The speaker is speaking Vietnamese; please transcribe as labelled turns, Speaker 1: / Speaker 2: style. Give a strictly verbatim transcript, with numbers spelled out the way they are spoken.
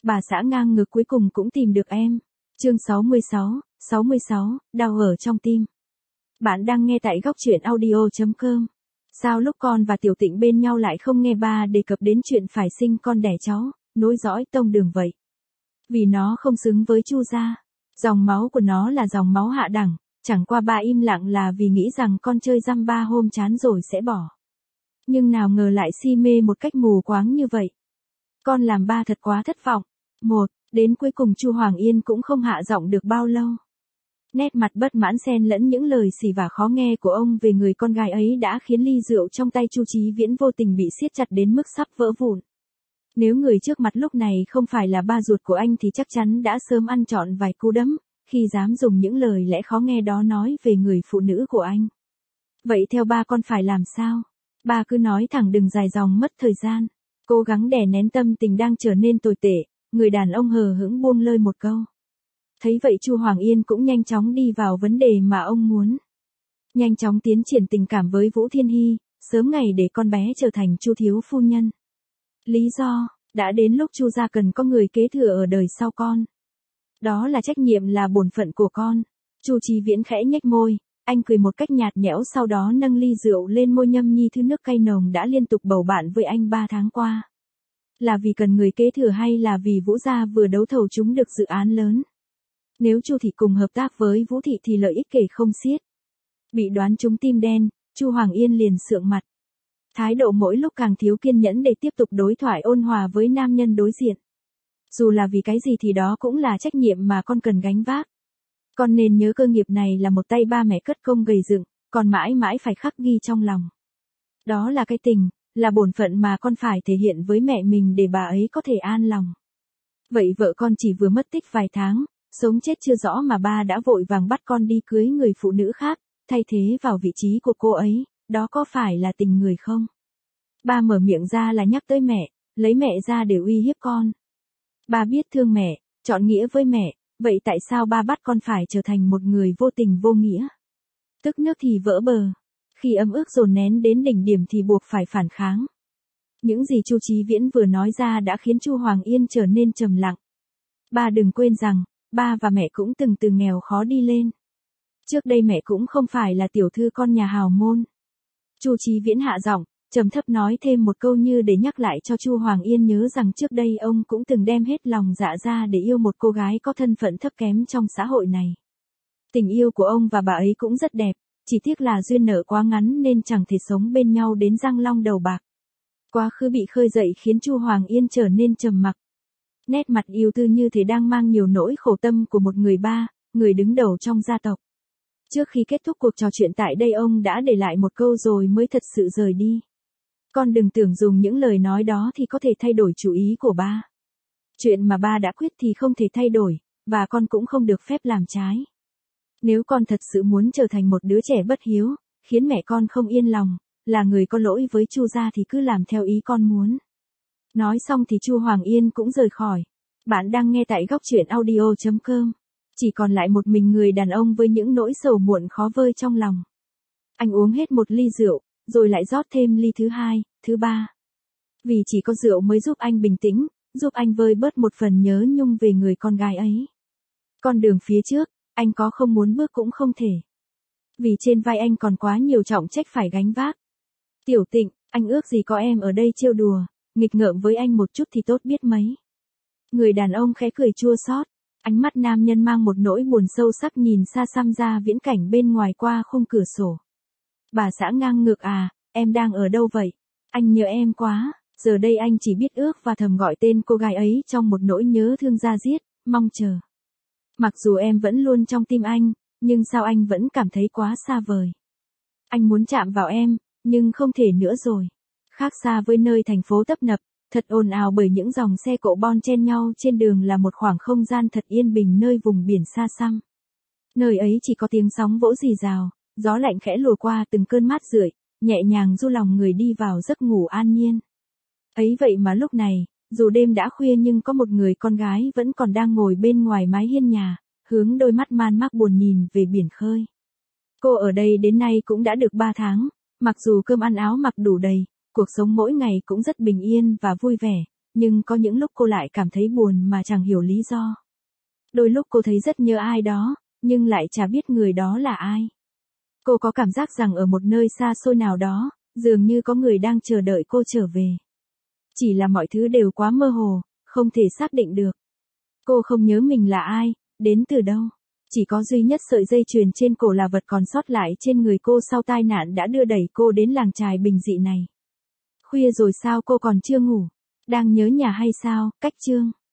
Speaker 1: Bà xã ngang ngược cuối cùng cũng tìm được em. Chương sáu mươi sáu, sáu mươi sáu, đau ở trong tim. Bạn đang nghe tại góc truyện audio chấm com. Sao lúc con và Tiểu Tịnh bên nhau lại không nghe ba đề cập đến chuyện phải sinh con đẻ cháu, nối dõi tông đường vậy? Vì nó không xứng với Chu gia. Dòng máu của nó là dòng máu hạ đẳng, chẳng qua ba im lặng là vì nghĩ rằng con chơi dăm ba hôm chán rồi sẽ bỏ. Nhưng nào ngờ lại si mê một cách mù quáng như vậy. Con làm ba thật quá thất vọng. Một, đến cuối cùng Chu Hoàng Yên cũng không hạ giọng được bao lâu. Nét mặt bất mãn xen lẫn những lời xì vả khó nghe của ông về người con gái ấy đã khiến ly rượu trong tay Chu Chí Viễn vô tình bị siết chặt đến mức sắp vỡ vụn. Nếu người trước mặt lúc này không phải là ba ruột của anh thì chắc chắn đã sớm ăn trọn vài cú đấm, khi dám dùng những lời lẽ khó nghe đó nói về người phụ nữ của anh. Vậy theo ba con phải làm sao? Ba cứ nói thẳng đừng dài dòng mất thời gian. Cố gắng đè nén tâm tình đang trở nên tồi tệ, người đàn ông hờ hững buông lơi một câu. Thấy vậy Chu Hoàng Yên cũng nhanh chóng đi vào vấn đề mà ông muốn. Nhanh chóng tiến triển tình cảm với Vũ Thiên Hy, sớm ngày để con bé trở thành Chu thiếu phu nhân. Lý do, đã đến lúc Chu gia cần có người kế thừa ở đời sau con. Đó là trách nhiệm là bổn phận của con. Chu Chí Viễn khẽ nhếch môi, anh cười một cách nhạt nhẽo sau đó nâng ly rượu lên môi nhâm nhi thứ nước cay nồng đã liên tục bầu bạn với anh ba tháng qua. Là vì cần người kế thừa hay là vì Vũ gia vừa đấu thầu trúng được dự án lớn? Nếu Chu thị cùng hợp tác với Vũ thị thì lợi ích kể không xiết. Bị đoán trúng tim đen, Chu Hoàng Yên liền sượng mặt. Thái độ mỗi lúc càng thiếu kiên nhẫn để tiếp tục đối thoại ôn hòa với nam nhân đối diện. Dù là vì cái gì thì đó cũng là trách nhiệm mà con cần gánh vác. Con nên nhớ cơ nghiệp này là một tay ba mẹ cất công gầy dựng, còn mãi mãi phải khắc ghi trong lòng. Đó là cái tình, là bổn phận mà con phải thể hiện với mẹ mình để bà ấy có thể an lòng. Vậy vợ con chỉ vừa mất tích vài tháng, sống chết chưa rõ mà ba đã vội vàng bắt con đi cưới người phụ nữ khác, thay thế vào vị trí của cô ấy, đó có phải là tình người không? Ba mở miệng ra là nhắc tới mẹ, lấy mẹ ra để uy hiếp con. Ba biết thương mẹ, chọn nghĩa với mẹ, vậy tại sao ba bắt con phải trở thành một người vô tình vô nghĩa? Tức nước thì vỡ bờ. Khi ấm ức dồn nén đến đỉnh điểm thì buộc phải phản kháng. Những gì Chu Chí Viễn vừa nói ra đã khiến Chu Hoàng Yên trở nên trầm lặng. Ba đừng quên rằng, ba và mẹ cũng từng từ nghèo khó đi lên. Trước đây mẹ cũng không phải là tiểu thư con nhà hào môn. Chu Chí Viễn hạ giọng, trầm thấp nói thêm một câu như để nhắc lại cho Chu Hoàng Yên nhớ rằng trước đây ông cũng từng đem hết lòng dạ ra để yêu một cô gái có thân phận thấp kém trong xã hội này. Tình yêu của ông và bà ấy cũng rất đẹp, chỉ tiếc là duyên nợ quá ngắn nên chẳng thể sống bên nhau đến răng long đầu bạc. Quá khứ bị khơi dậy khiến Chu Hoàng Yên trở nên trầm mặc. Nét mặt yêu tư như thể đang mang nhiều nỗi khổ tâm của một người ba, người đứng đầu trong gia tộc. Trước khi kết thúc cuộc trò chuyện tại đây ông đã để lại một câu rồi mới thật sự rời đi. Con đừng tưởng dùng những lời nói đó thì có thể thay đổi chủ ý của ba. Chuyện mà ba đã quyết thì không thể thay đổi, và con cũng không được phép làm trái. Nếu con thật sự muốn trở thành một đứa trẻ bất hiếu, khiến mẹ con không yên lòng, là người có lỗi với Chu gia thì cứ làm theo ý con muốn. Nói xong thì Chu Hoàng Yên cũng rời khỏi. Bạn đang nghe tại góc truyện audio chấm com. Chỉ còn lại một mình người đàn ông với những nỗi sầu muộn khó vơi trong lòng. Anh uống hết một ly rượu, rồi lại rót thêm ly thứ hai, thứ ba. Vì chỉ có rượu mới giúp anh bình tĩnh, giúp anh vơi bớt một phần nhớ nhung về người con gái ấy. Con đường phía trước, anh có không muốn bước cũng không thể. Vì trên vai anh còn quá nhiều trọng trách phải gánh vác. Tiểu Tịnh, anh ước gì có em ở đây trêu đùa, nghịch ngợm với anh một chút thì tốt biết mấy. Người đàn ông khẽ cười chua xót, ánh mắt nam nhân mang một nỗi buồn sâu sắc nhìn xa xăm ra viễn cảnh bên ngoài qua khung cửa sổ. Bà xã ngang ngược à, em đang ở đâu vậy? Anh nhớ em quá, giờ đây anh chỉ biết ước và thầm gọi tên cô gái ấy trong một nỗi nhớ thương da diết, mong chờ. Mặc dù em vẫn luôn trong tim anh, nhưng sao anh vẫn cảm thấy quá xa vời. Anh muốn chạm vào em, nhưng không thể nữa rồi. Khác xa với nơi thành phố tấp nập, thật ồn ào bởi những dòng xe cộ bon chen nhau trên đường là một khoảng không gian thật yên bình nơi vùng biển xa xăm. Nơi ấy chỉ có tiếng sóng vỗ rì rào, gió lạnh khẽ lùa qua từng cơn mát rượi, nhẹ nhàng du lòng người đi vào giấc ngủ an nhiên. Ấy vậy mà lúc này, dù đêm đã khuya nhưng có một người con gái vẫn còn đang ngồi bên ngoài mái hiên nhà, hướng đôi mắt man mác buồn nhìn về biển khơi. Cô ở đây đến nay cũng đã được ba tháng, mặc dù cơm ăn áo mặc đủ đầy, cuộc sống mỗi ngày cũng rất bình yên và vui vẻ, nhưng có những lúc cô lại cảm thấy buồn mà chẳng hiểu lý do. Đôi lúc cô thấy rất nhớ ai đó, nhưng lại chả biết người đó là ai. Cô có cảm giác rằng ở một nơi xa xôi nào đó, dường như có người đang chờ đợi cô trở về. Chỉ là mọi thứ đều quá mơ hồ, không thể xác định được. Cô không nhớ mình là ai, đến từ đâu. Chỉ có duy nhất sợi dây chuyền trên cổ là vật còn sót lại trên người cô sau tai nạn đã đưa đẩy cô đến làng chài bình dị này. Khuya rồi sao cô còn chưa ngủ? Đang nhớ nhà hay sao? Cách chương.